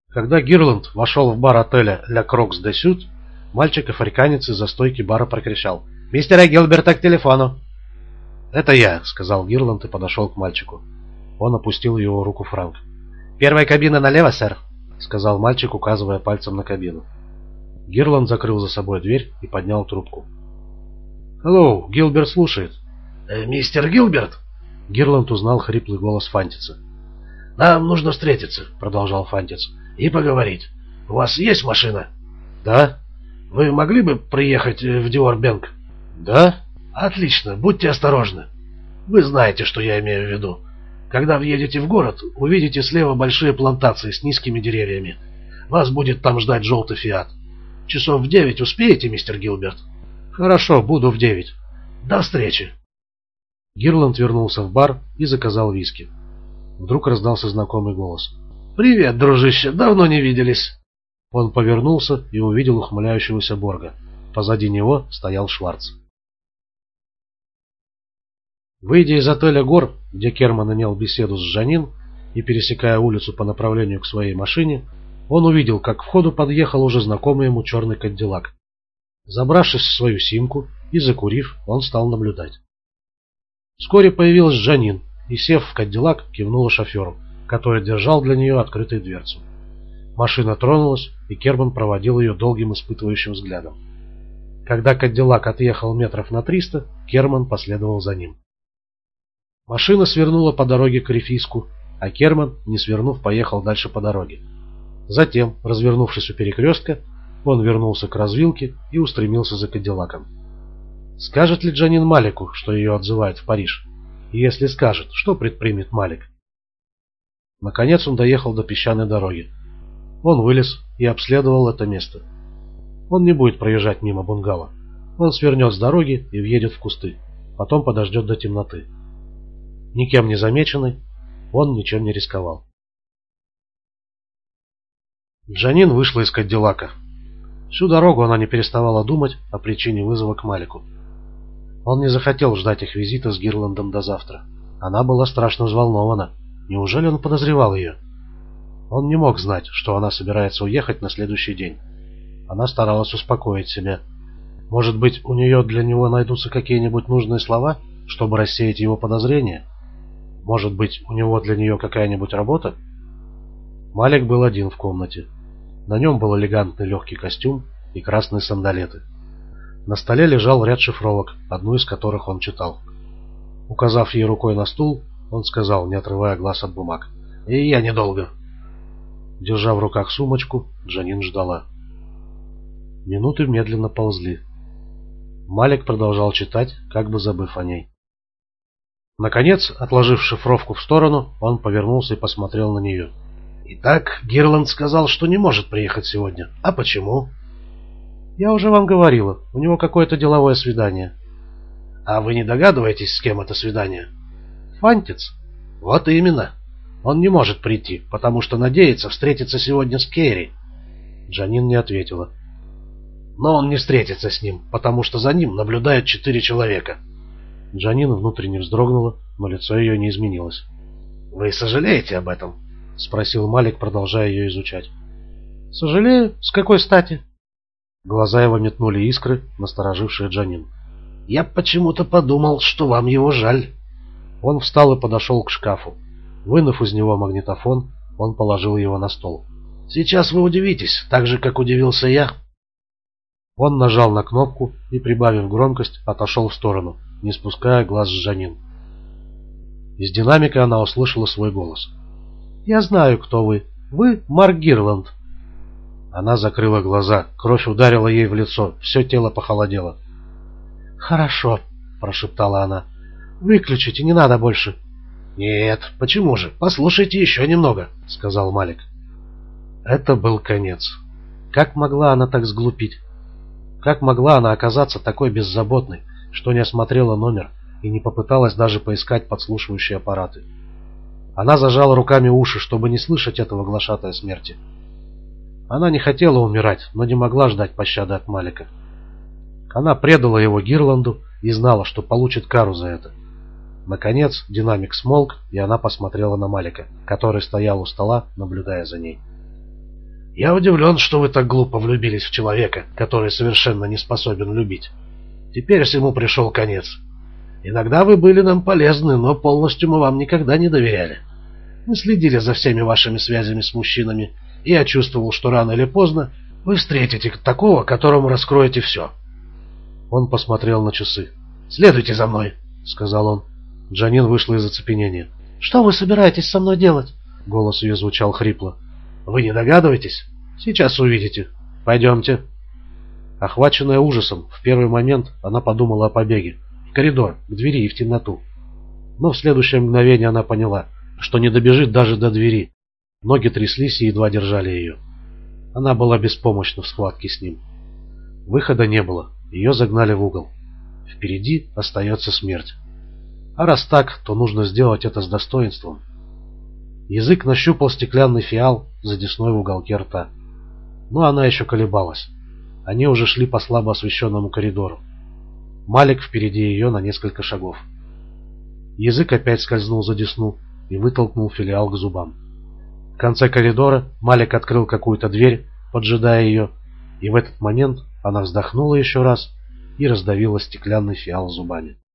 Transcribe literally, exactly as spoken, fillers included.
Когда Гирланд вошел в бар отеля «Ля Крокс де Сюд», мальчик-африканец из-за стойки бара прокричал: «Мистера Гилберта к телефону!» «Это я», — сказал Гирланд и подошел к мальчику. Он опустил его руку Франк. «Первая кабина налево, сэр», — сказал мальчик, указывая пальцем на кабину. Гирланд закрыл за собой дверь и поднял трубку. «Алло, Гилберт слушает». Э, «Мистер Гилберт?» Гирланд узнал хриплый голос Фантица. «Нам нужно встретиться», — продолжал Фантиц, — «и поговорить. У вас есть машина?» «Да». «Вы могли бы приехать в Диор-Бенк?» «Да». «Отлично, будьте осторожны. Вы знаете, что я имею в виду. Когда въедете в город, увидите слева большие плантации с низкими деревьями. Вас будет там ждать желтый Фиат. Часов в девять успеете, мистер Гилберт?» «Хорошо, буду в девять». «До встречи». Гирланд вернулся в бар и заказал виски. Вдруг раздался знакомый голос. «Привет, дружище, давно не виделись». Он повернулся и увидел ухмыляющегося Борга. Позади него стоял Шварц. Выйдя из отеля «Гор», где Керман имел беседу с Жанин, и пересекая улицу по направлению к своей машине, он увидел, как к входу подъехал уже знакомый ему черный кадиллак. Забравшись в свою симку и закурив, он стал наблюдать. Вскоре появилась Жанин и, сев в кадиллак, кивнула шоферу, который держал для нее открытую дверцу. Машина тронулась, и Керман проводил ее долгим испытывающим взглядом. Когда кадиллак отъехал метров на триста, Керман последовал за ним. Машина свернула по дороге к Рифиску, а Керман, не свернув, поехал дальше по дороге. Затем, развернувшись у перекрестка, он вернулся к развилке и устремился за кадиллаком. Скажет ли Джанин Малику, что ее отзывают в Париж? И если скажет, что предпримет Малик? Наконец он доехал до песчаной дороги. Он вылез и обследовал это место. Он не будет проезжать мимо бунгало. Он свернет с дороги и въедет в кусты. Потом подождет до темноты. Никем не замеченный, он ничем не рисковал. Джанин вышла из кадиллака. Всю дорогу она не переставала думать о причине вызова к Малику. Он не захотел ждать их визита с Гирландом до завтра. Она была страшно взволнована. Неужели он подозревал ее? Он не мог знать, что она собирается уехать на следующий день. Она старалась успокоить себя. Может быть, у нее для него найдутся какие-нибудь нужные слова, чтобы рассеять его подозрения? Может быть, у него для нее какая-нибудь работа? Малик был один в комнате. На нем был элегантный легкий костюм и красные сандалеты. На столе лежал ряд шифровок, одну из которых он читал. Указав ей рукой на стул, он сказал, не отрывая глаз от бумаг: «И я недолго». Держа в руках сумочку, Джанин ждала. Минуты медленно ползли. Малик продолжал читать, как бы забыв о ней. Наконец, отложив шифровку в сторону, он повернулся и посмотрел на нее. «Итак, Гирланд сказал, что не может приехать сегодня. А почему?» «Я уже вам говорила, у него какое-то деловое свидание». «А вы не догадываетесь, с кем это свидание?» «Фантиц». «Вот именно. Он не может прийти, потому что надеется встретиться сегодня с Керри». Джанин не ответила. «Но он не встретится с ним, потому что за ним наблюдают четыре человека». Джанин внутренне вздрогнула, но лицо ее не изменилось. «Вы сожалеете об этом?» — спросил Малик, продолжая ее изучать. «Сожалею? С какой стати?» Глаза его метнули искры, насторожившие Джанин. «Я почему-то подумал, что вам его жаль». Он встал и подошел к шкафу. Вынув из него магнитофон, он положил его на стол. «Сейчас вы удивитесь, так же, как удивился я». Он нажал на кнопку и, прибавив громкость, отошел в сторону, не спуская глаз с Жанин. Из динамика она услышала свой голос. «Я знаю, кто вы. Вы Марк Гирланд». Она закрыла глаза, кровь ударила ей в лицо, все тело похолодело. «Хорошо», — прошептала она. «Выключите, не надо больше». «Нет, почему же? Послушайте еще немного», — сказал Малик. Это был конец. Как могла она так сглупить? Как могла она оказаться такой беззаботной, что не осмотрела номер и не попыталась даже поискать подслушивающие аппараты? Она зажала руками уши, чтобы не слышать этого глашатая смерти. Она не хотела умирать, но не могла ждать пощады от Малика. Она предала его Гирланду и знала, что получит кару за это. Наконец динамик смолк, и она посмотрела на Малика, который стоял у стола, наблюдая за ней. Я удивлен, что вы так глупо влюбились в человека, который совершенно не способен любить. Теперь всему пришел конец. Иногда вы были нам полезны, но полностью мы вам никогда не доверяли. Мы следили за всеми вашими связями с мужчинами, и я чувствовал, что рано или поздно вы встретите такого, которому раскроете все. Он посмотрел на часы. «Следуйте за мной», — сказал он. Джанин вышла из оцепенения. «Что вы собираетесь со мной делать?» Голос ее звучал хрипло. «Вы не догадываетесь? Сейчас увидите. Пойдемте». Охваченная ужасом, в первый момент она подумала о побеге. В коридор, к двери и в темноту. Но в следующее мгновение она поняла, что не добежит даже до двери. Ноги тряслись и едва держали ее. Она была беспомощна в схватке с ним. Выхода не было, ее загнали в угол. Впереди остается смерть. А раз так, то нужно сделать это с достоинством. Язык нащупал стеклянный фиал за десной в уголке рта. Но она еще колебалась. Они уже шли по слабо освещенному коридору. Малик впереди ее на несколько шагов. Язык опять скользнул за десну и вытолкнул филиал к зубам. В конце коридора Малик открыл какую-то дверь, поджидая ее, и в этот момент она вздохнула еще раз и раздавила стеклянный фиал зубами.